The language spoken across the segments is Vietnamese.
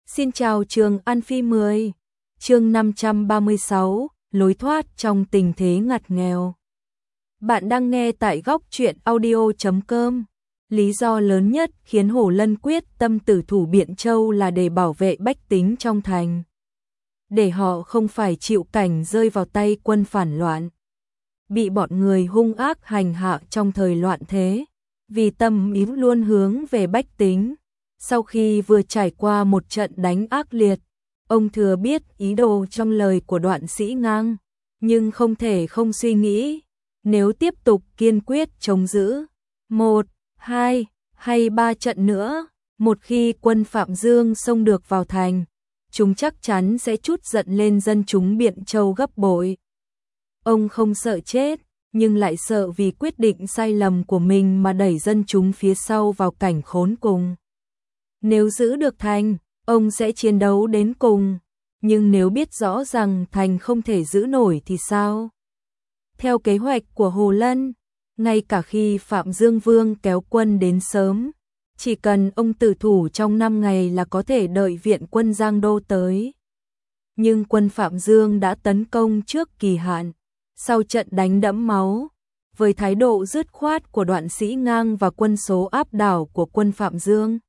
Xin chào trường An Phi 10, chương 536, lối thoát trong tình thế ngặt nghèo. Bạn đang nghe tại góc truyện audio.com. Lý do lớn nhất khiến Hồ Lân quyết tâm tử thủ Biện Châu là để bảo vệ bách tính trong thành. Để họ không phải chịu cảnh rơi vào tay quân phản loạn, bị bọn người hung ác hành hạ trong thời loạn thế, vì tâm ý luôn hướng về bách tính. Sau khi vừa trải qua một trận đánh ác liệt, ông thừa biết ý đồ trong lời của Đoạn Sĩ Ngang, nhưng không thể không suy nghĩ, nếu tiếp tục kiên quyết chống giữ 1, 2 hay 3 trận nữa, một khi quân Phạm Dương xông được vào thành, chúng chắc chắn sẽ trút giận lên dân chúng Biện Châu gấp bội. Ông không sợ chết, nhưng lại sợ vì quyết định sai lầm của mình mà đẩy dân chúng phía sau vào cảnh khốn cùng. Nếu giữ được thành, ông sẽ chiến đấu đến cùng, nhưng nếu biết rõ rằng thành không thể giữ nổi thì sao? Theo kế hoạch của Hồ Lân, ngay cả khi Phạm Dương Vương kéo quân đến sớm, chỉ cần ông tử thủ trong 5 ngày là có thể đợi viện quân Giang Đô tới. Nhưng quân Phạm Dương đã tấn công trước kỳ hạn, sau trận đánh đẫm máu, với thái độ dứt khoát của Đoạn Sĩ Ngang và quân số áp đảo của quân Phạm Dương.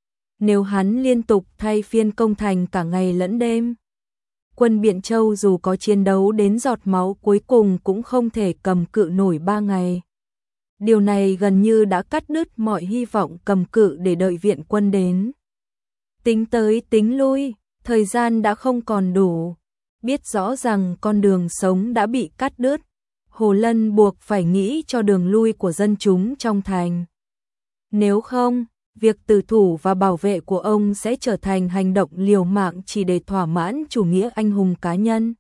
Nếu hắn liên tục thay phiên công thành cả ngày lẫn đêm, quân Biện Châu dù có chiến đấu đến giọt máu cuối cùng cũng không thể cầm cự nổi 3 ngày. Điều này gần như đã cắt đứt mọi hy vọng cầm cự để đợi viện quân đến. Tính tới tính lui, thời gian đã không còn đủ. Biết rõ rằng con đường sống đã bị cắt đứt, Hồ Lân buộc phải nghĩ cho đường lui của dân chúng trong thành. Nếu không, việc tử thủ và bảo vệ của ông sẽ trở thành hành động liều mạng chỉ để thỏa mãn chủ nghĩa anh hùng cá nhân,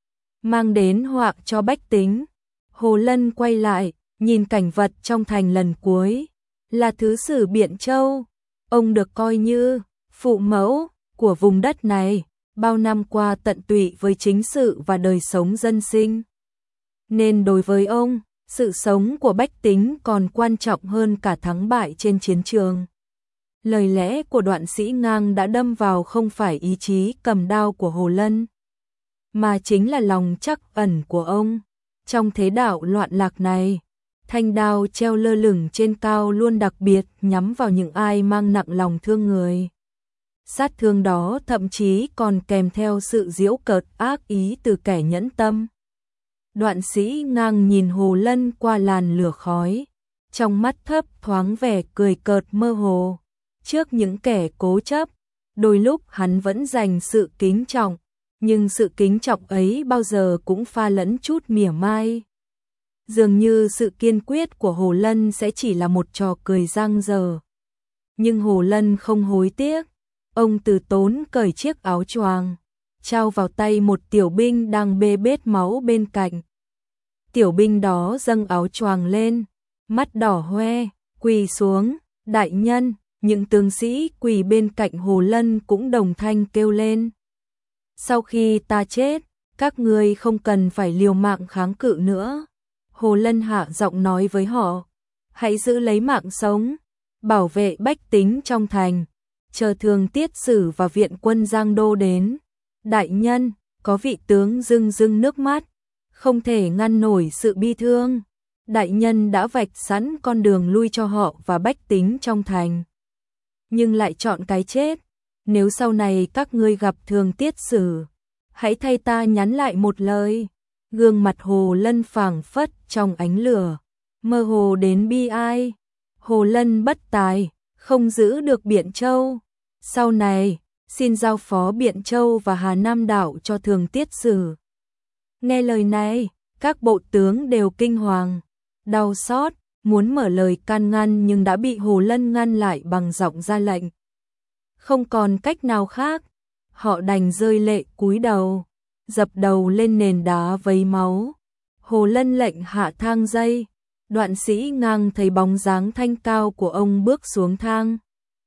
mang đến họa cho bách tính. Hồ Lân quay lại, nhìn cảnh vật trong thành lần cuối, là thứ sử Biện Châu. Ông được coi như phụ mẫu của vùng đất này, bao năm qua tận tụy với chính sự và đời sống dân sinh. Nên đối với ông, sự sống của bách tính còn quan trọng hơn cả thắng bại trên chiến trường. Lời lẽ của Đoạn Sĩ Ngang đã đâm vào không phải ý chí cầm đao của Hồ Lân, mà chính là lòng trắc ẩn của ông. Trong thế đạo loạn lạc này, thanh đao treo lơ lửng trên cao luôn đặc biệt nhắm vào những ai mang nặng lòng thương người. Sát thương đó thậm chí còn kèm theo sự giễu cợt ác ý từ kẻ nhẫn tâm. Đoạn Sĩ Ngang nhìn Hồ Lân qua làn lửa khói, trong mắt thấp thoáng vẻ cười cợt mơ hồ. Trước những kẻ cố chấp, đôi lúc hắn vẫn dành sự kính trọng, nhưng sự kính trọng ấy bao giờ cũng pha lẫn chút mỉa mai. Dường như sự kiên quyết của Hồ Lân sẽ chỉ là một trò cười dang dở. Nhưng Hồ Lân không hối tiếc, ông từ tốn cởi chiếc áo choàng, trao vào tay một tiểu binh đang bê bết máu bên cạnh. Tiểu binh đó dâng áo choàng lên, mắt đỏ hoe, quỳ xuống, đại nhân. Những tướng sĩ quỳ bên cạnh Hồ Lân cũng đồng thanh kêu lên. Sau khi ta chết, các ngươi không cần phải liều mạng kháng cự nữa. Hồ Lân hạ giọng nói với họ, hãy giữ lấy mạng sống, bảo vệ bách tính trong thành, chờ Thường Tiết Sử và viện quân Giang Đô đến. Đại nhân, có vị tướng rưng rưng nước mắt, không thể ngăn nổi sự bi thương. Đại nhân đã vạch sẵn con đường lui cho họ và bách tính trong thành, nhưng lại chọn cái chết. Nếu sau này các ngươi gặp Thường Tiết Sử, hãy thay ta nhắn lại một lời. Gương mặt Hồ Lân phảng phất trong ánh lửa, mơ hồ đến bi ai. Hồ Lân bất tài, không giữ được Biện Châu. Sau này, xin giao phó Biện Châu và Hà Nam đảo cho Thường Tiết Sử. Nghe lời này, các bộ tướng đều kinh hoàng, đau xót, muốn mở lời can ngăn nhưng đã bị Hồ Lân ngăn lại bằng giọng ra lệnh. Không còn cách nào khác, họ đành rơi lệ cúi đầu, dập đầu lên nền đá vấy máu. Hồ Lân lệnh hạ thang dây, Đoạn Sĩ Ngang thấy bóng dáng thanh cao của ông bước xuống thang,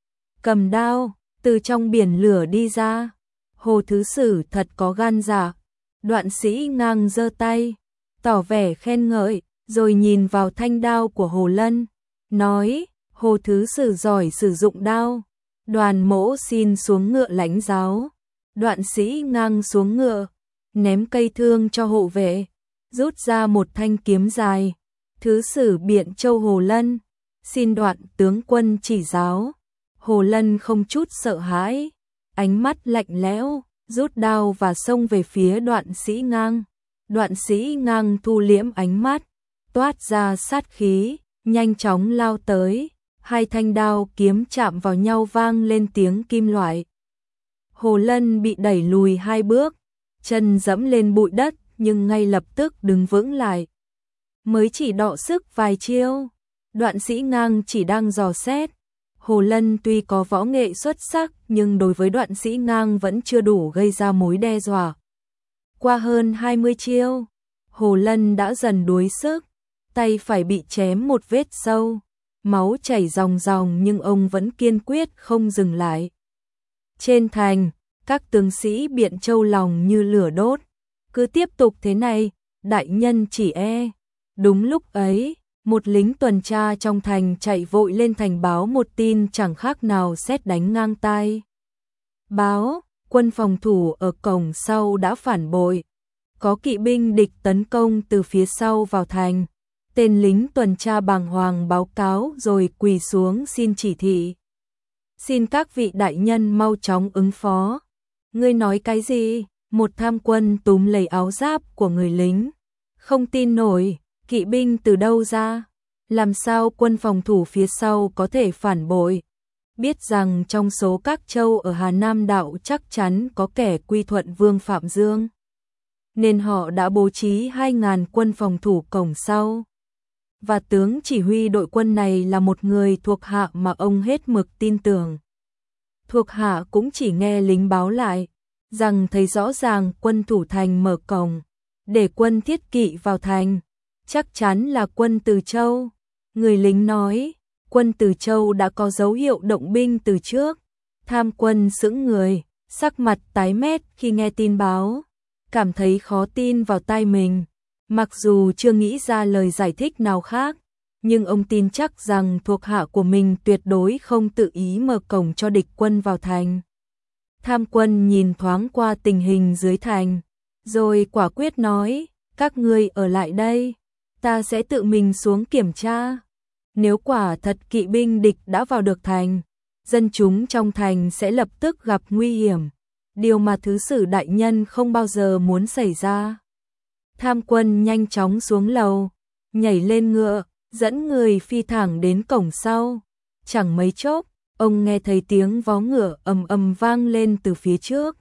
cầm đao, từ trong biển lửa đi ra. Hồ Thứ Sử thật có gan dạ. Đoạn Sĩ Ngang giơ tay, tỏ vẻ khen ngợi, rồi nhìn vào thanh đao của Hồ Lân, nói, Hồ Thứ Sử giỏi sử dụng đao, Đoàn Mỗ xin xuống ngựa lãnh giáo. Đoạn Sĩ Ngang xuống ngựa, ném cây thương cho hộ vệ, rút ra một thanh kiếm dài. Thứ sử Biện Châu Hồ Lân, xin Đoạn tướng quân chỉ giáo. Hồ Lân không chút sợ hãi, ánh mắt lạnh lẽo, rút đao và xông về phía Đoạn Sĩ Ngang. Đoạn Sĩ Ngang thu liễm ánh mắt, toát ra sát khí, nhanh chóng lao tới, hai thanh đao kiếm chạm vào nhau vang lên tiếng kim loại. Hồ Lân bị đẩy lùi 2 bước, chân dẫm lên bụi đất nhưng ngay lập tức đứng vững lại. Mới chỉ đọ sức vài chiêu, Đoạn Sĩ Ngang chỉ đang dò xét. Hồ Lân tuy có võ nghệ xuất sắc nhưng đối với Đoạn Sĩ Ngang vẫn chưa đủ gây ra mối đe dọa. Qua hơn 20 chiêu, Hồ Lân đã dần đuối sức, tay phải bị chém một vết sâu, máu chảy ròng ròng nhưng ông vẫn kiên quyết không dừng lại. Trên thành, các tướng sĩ Biện Châu lòng như lửa đốt, cứ tiếp tục thế này, đại nhân chỉ e. Đúng lúc ấy, một lính tuần tra trong thành chạy vội lên thành báo một tin chẳng khác nào sét đánh ngang tai. Báo, quân phòng thủ ở cổng sau đã phản bội, có kỵ binh địch tấn công từ phía sau vào thành. Tên lính tuần tra bàng hoàng báo cáo rồi quỳ xuống xin chỉ thị. Xin các vị đại nhân mau chóng ứng phó. Ngươi nói cái gì? Một tham quân túm lấy áo giáp của người lính. Không tin nổi, kỵ binh từ đâu ra? Làm sao quân phòng thủ phía sau có thể phản bội? Biết rằng trong số các châu ở Hà Nam đạo chắc chắn có kẻ quy thuận Vương Phạm Dương, nên họ đã bố trí 2.000 quân phòng thủ cổng sau. Và tướng chỉ huy đội quân này là một người thuộc hạ mà ông hết mực tin tưởng. Thuộc hạ cũng chỉ nghe lính báo lại rằng thấy rõ ràng quân thủ thành mở cổng để quân thiết kỵ vào thành, chắc chắn là quân Từ Châu. Người lính nói, quân Từ Châu đã có dấu hiệu động binh từ trước. Tham quân sững người, sắc mặt tái mét khi nghe tin báo, cảm thấy khó tin vào tai mình. Mặc dù chưa nghĩ ra lời giải thích nào khác, nhưng ông tin chắc rằng thuộc hạ của mình tuyệt đối không tự ý mở cổng cho địch quân vào thành. Tham quân nhìn thoáng qua tình hình dưới thành, rồi quả quyết nói, các ngươi ở lại đây, ta sẽ tự mình xuống kiểm tra. Nếu quả thật kỵ binh địch đã vào được thành, dân chúng trong thành sẽ lập tức gặp nguy hiểm, điều mà thứ sử đại nhân không bao giờ muốn xảy ra. Tham quân nhanh chóng xuống lầu, nhảy lên ngựa, dẫn người phi thẳng đến cổng sau. Chẳng mấy chốc, ông nghe thấy tiếng vó ngựa ầm ầm vang lên từ phía trước,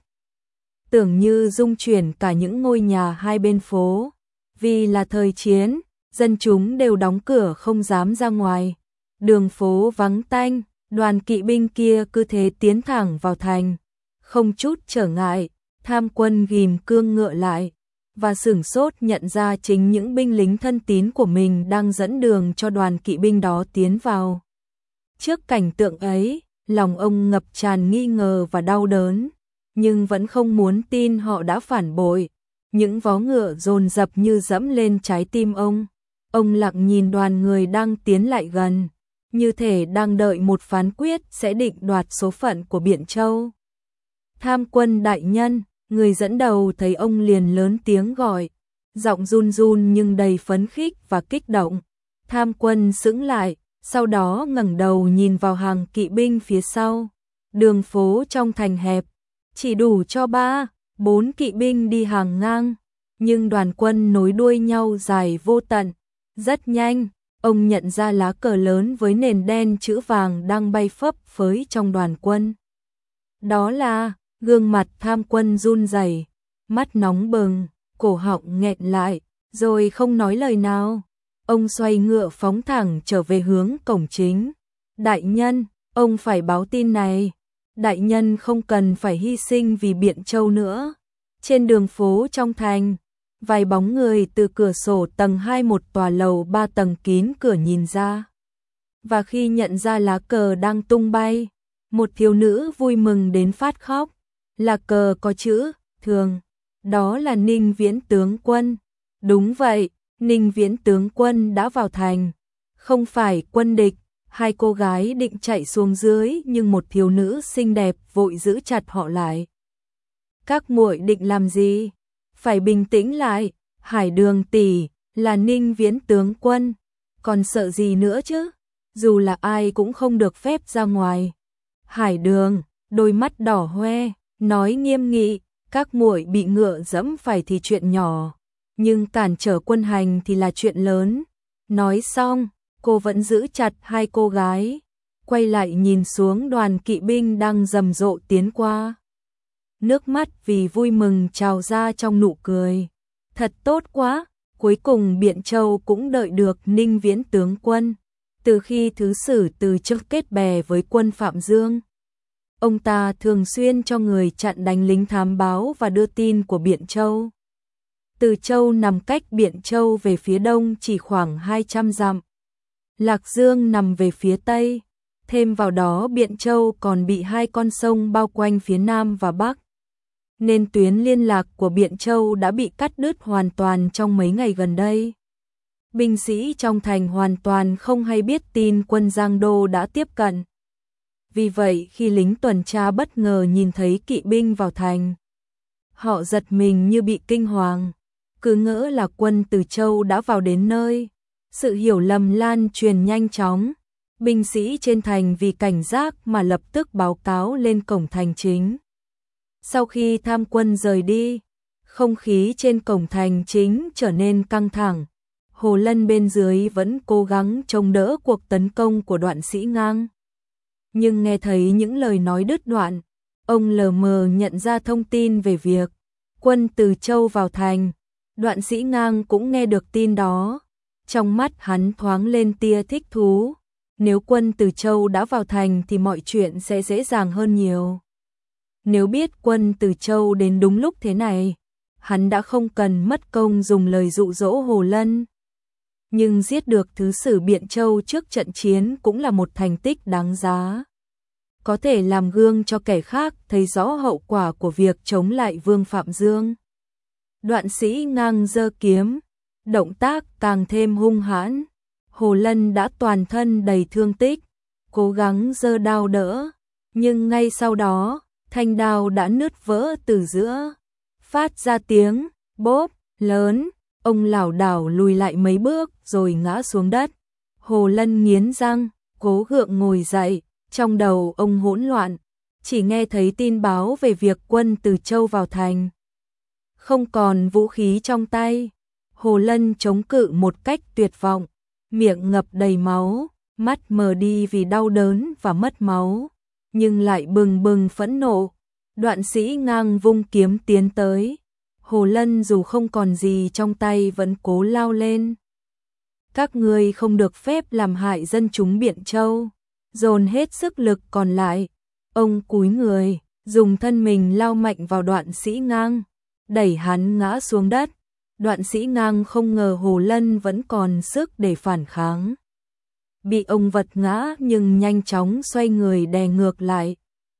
tưởng như rung chuyển cả những ngôi nhà hai bên phố. Vì là thời chiến, dân chúng đều đóng cửa không dám ra ngoài. Đường phố vắng tanh, đoàn kỵ binh kia cứ thế tiến thẳng vào thành, không chút trở ngại. Tham quân ghim cương ngựa lại và sửng sốt nhận ra chính những binh lính thân tín của mình đang dẫn đường cho đoàn kỵ binh đó tiến vào. Trước cảnh tượng ấy, lòng ông ngập tràn nghi ngờ và đau đớn, nhưng vẫn không muốn tin họ đã phản bội. Những vó ngựa dồn dập như dẫm lên trái tim ông. Ông lặng nhìn đoàn người đang tiến lại gần, như thể đang đợi một phán quyết sẽ định đoạt số phận của Biện Châu. Tham quân đại nhân, người dẫn đầu thấy ông liền lớn tiếng gọi, giọng run run nhưng đầy phấn khích và kích động. Tham quân sững lại, sau đó ngẩng đầu nhìn vào hàng kỵ binh phía sau. Đường phố trong thành hẹp, chỉ đủ cho 3-4 kỵ binh đi hàng ngang, nhưng đoàn quân nối đuôi nhau dài vô tận. Rất nhanh, ông nhận ra lá cờ lớn với nền đen chữ vàng đang bay phấp phới trong đoàn quân. Đó là, gương mặt tham quân run rẩy, mắt nóng bừng, cổ họng nghẹn lại, rồi không nói lời nào. Ông xoay ngựa phóng thẳng trở về hướng cổng chính. Đại nhân, ông phải báo tin này. Đại nhân không cần phải hy sinh vì Biện Châu nữa. Trên đường phố trong thành, vài bóng người từ cửa sổ tầng 2 một tòa lầu 3 tầng kín cửa nhìn ra. Và khi nhận ra lá cờ đang tung bay, một thiếu nữ vui mừng đến phát khóc. Là cờ có chữ thường, đó là Ninh Viễn tướng quân. Đúng vậy, Ninh Viễn tướng quân đã vào thành, không phải quân địch. Hai cô gái định chạy xuống dưới nhưng một thiếu nữ xinh đẹp vội giữ chặt họ lại. Các muội định làm gì? Phải bình tĩnh lại, Hải Đường tỷ là Ninh Viễn tướng quân, còn sợ gì nữa chứ? Dù là ai cũng không được phép ra ngoài. Hải Đường, đôi mắt đỏ hoe, nói nghiêm nghị, các muội bị ngựa dẫm phải thì chuyện nhỏ, nhưng cản trở quân hành thì là chuyện lớn. Nói xong, cô vẫn giữ chặt hai cô gái, quay lại nhìn xuống đoàn kỵ binh đang rầm rộ tiến qua. Nước mắt vì vui mừng trào ra trong nụ cười. Thật tốt quá, cuối cùng Biện Châu cũng đợi được Ninh Viễn tướng quân. Từ khi thứ sử từ chức kết bè với quân Phạm Dương, ông ta thường xuyên cho người chặn đánh lính thám báo và đưa tin của Biện Châu. Từ Châu nằm cách Biện Châu về phía đông chỉ khoảng 200 dặm. Lạc Dương nằm về phía tây, thêm vào đó Biện Châu còn bị hai con sông bao quanh phía nam và bắc, nên tuyến liên lạc của Biện Châu đã bị cắt đứt hoàn toàn trong mấy ngày gần đây. Binh sĩ trong thành hoàn toàn không hay biết tin quân Giang Đô đã tiếp cận. Vì vậy khi lính tuần tra bất ngờ nhìn thấy kỵ binh vào thành, họ giật mình như bị kinh hoàng, cứ ngỡ là quân Từ Châu đã vào đến nơi. Sự hiểu lầm lan truyền nhanh chóng, binh sĩ trên thành vì cảnh giác mà lập tức báo cáo lên cổng thành chính. Sau khi tham quân rời đi, không khí trên cổng thành chính trở nên căng thẳng. Hồ Lân bên dưới vẫn cố gắng chống đỡ cuộc tấn công của Đoạn Sĩ Ngang. Nhưng nghe thấy những lời nói đứt đoạn, ông lờ mờ nhận ra thông tin về việc quân Từ Châu vào thành. Đoạn Sĩ Ngang cũng nghe được tin đó. Trong mắt hắn thoáng lên tia thích thú. Nếu quân Từ Châu đã vào thành thì mọi chuyện sẽ dễ dàng hơn nhiều. Nếu biết quân Từ Châu đến đúng lúc thế này, hắn đã không cần mất công dùng lời dụ dỗ Hồ Lân. Nhưng giết được thứ sử Biện Châu trước trận chiến cũng là một thành tích đáng giá. Có thể làm gương cho kẻ khác thấy rõ hậu quả của việc chống lại Vương Phạm Dương. Đoạn Sĩ Ngang giơ kiếm, động tác càng thêm hung hãn. Hồ Lân đã toàn thân đầy thương tích, cố gắng giơ đao đỡ, nhưng ngay sau đó, thanh đao đã nứt vỡ từ giữa, phát ra tiếng bốp lớn, ông lảo đảo lùi lại mấy bước rồi ngã xuống đất. Hồ Lân nghiến răng, cố gượng ngồi dậy, trong đầu ông hỗn loạn, chỉ nghe thấy tin báo về việc quân Từ Châu vào thành. Không còn vũ khí trong tay, Hồ Lân chống cự một cách tuyệt vọng, miệng ngập đầy máu, mắt mờ đi vì đau đớn và mất máu, nhưng lại bừng bừng phẫn nộ. Đoạn Sĩ Ngang vung kiếm tiến tới. Hồ Lân dù không còn gì trong tay vẫn cố lao lên. Các ngươi không được phép làm hại dân chúng Biện Châu. Dồn hết sức lực còn lại, ông cúi người, dùng thân mình lao mạnh vào Đoạn Sĩ Ngang, đẩy hắn ngã xuống đất. Đoạn Sĩ Ngang không ngờ Hồ Lân vẫn còn sức để phản kháng. Bị ông vật ngã nhưng nhanh chóng xoay người đè ngược lại.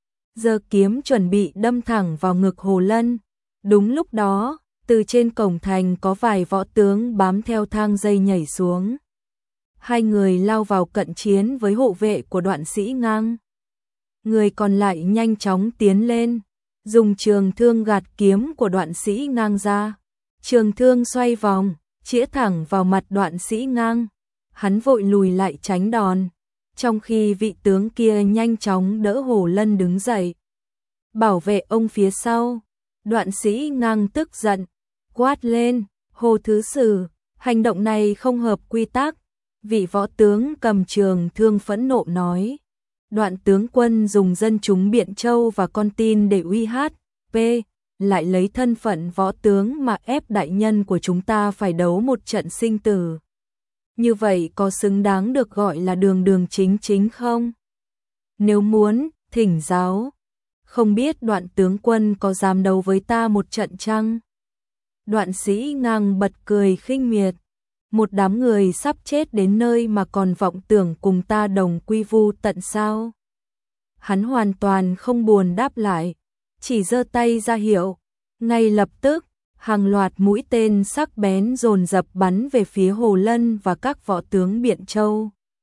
Giơ kiếm chuẩn bị đâm thẳng vào ngực Hồ Lân. Đúng lúc đó, từ trên cổng thành có vài võ tướng bám theo thang dây nhảy xuống. Hai người lao vào cận chiến với hộ vệ của Đoạn Sĩ Ngang. Người còn lại nhanh chóng tiến lên, dùng trường thương gạt kiếm của Đoạn Sĩ Ngang ra. Trường thương xoay vòng, chĩa thẳng vào mặt Đoạn Sĩ Ngang. Hắn vội lùi lại tránh đòn, trong khi vị tướng kia nhanh chóng đỡ Hồ Lân đứng dậy, bảo vệ ông phía sau. Đoạn Sĩ Ngang tức giận, quát lên, Hồ Thứ Sử, hành động này không hợp quy tắc. Vị võ tướng cầm trường thương phẫn nộ nói, Đoạn tướng quân dùng dân chúng Biện Châu và con tin để uy hiếp, lại lấy thân phận võ tướng mà ép đại nhân của chúng ta phải đấu một trận sinh tử. Như vậy có xứng đáng được gọi là đường đường chính chính không? Nếu muốn, thỉnh giáo. Không biết Đoạn tướng quân có dám đấu với ta một trận chăng? Đoạn Sĩ Ngang bật cười khinh miệt. Một đám người sắp chết đến nơi mà còn vọng tưởng cùng ta đồng quy vu tận sao? Hắn hoàn toàn không buồn đáp lại, chỉ giơ tay ra hiệu. Ngay lập tức, hàng loạt mũi tên sắc bén dồn dập bắn về phía Hồ Lân và các võ tướng Biện Châu.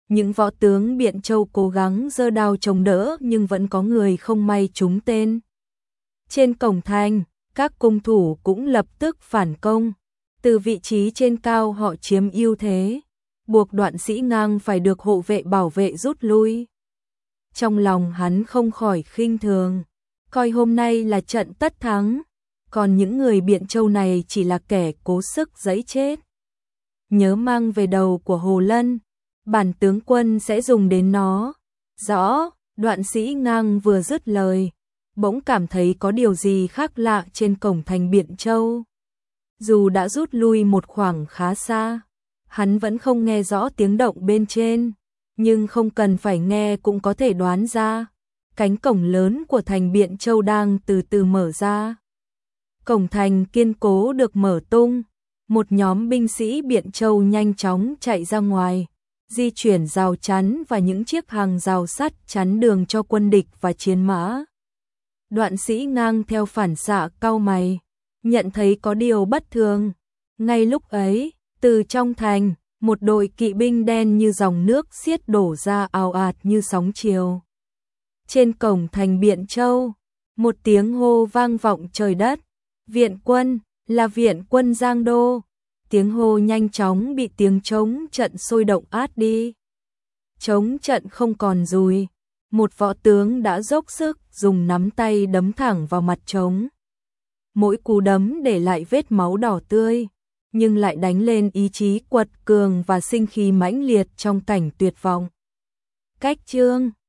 Những võ tướng Biện Châu cố gắng giơ đao chống đỡ nhưng vẫn có người không may trúng tên. Trên cổng thành, các cung thủ cũng lập tức phản công. Từ vị trí trên cao họ chiếm ưu thế, buộc Đoạn Sĩ Ngang phải được hộ vệ bảo vệ rút lui. Trong lòng hắn không khỏi khinh thường, coi hôm nay là trận tất thắng, còn những người Biện Châu này chỉ là kẻ cố sức giãy chết. Nhớ mang về đầu của Hồ Lân, bản tướng quân sẽ dùng đến nó. Rõ, Đoạn Sĩ Ngang vừa dứt lời, bỗng cảm thấy có điều gì khác lạ trên cổng thành Biện Châu. Dù đã rút lui một khoảng khá xa, hắn vẫn không nghe rõ tiếng động bên trên, nhưng không cần phải nghe cũng có thể đoán ra. Cánh cổng lớn của thành Biện Châu đang từ từ mở ra. Cổng thành kiên cố được mở tung, một nhóm binh sĩ Biện Châu nhanh chóng chạy ra ngoài, di chuyển rào chắn và những chiếc hàng rào sắt chắn đường cho quân địch và chiến mã. Đoạn Sĩ Ngang theo phản xạ cau mày, nhận thấy có điều bất thường. Ngay lúc ấy, từ trong thành, một đội kỵ binh đen như dòng nước xiết đổ ra ào ạt như sóng chiều. Trên cổng thành Biện Châu, một tiếng hô vang vọng trời đất. Viện quân, là viện quân Giang Đô. Tiếng hô nhanh chóng bị tiếng trống trận sôi động át đi. Trống trận không còn dùi, một võ tướng đã dốc sức dùng nắm tay đấm thẳng vào mặt trống. Mỗi cú đấm để lại vết máu đỏ tươi, nhưng lại đánh lên ý chí quật cường và sinh khí mãnh liệt trong cảnh tuyệt vọng. Cách chương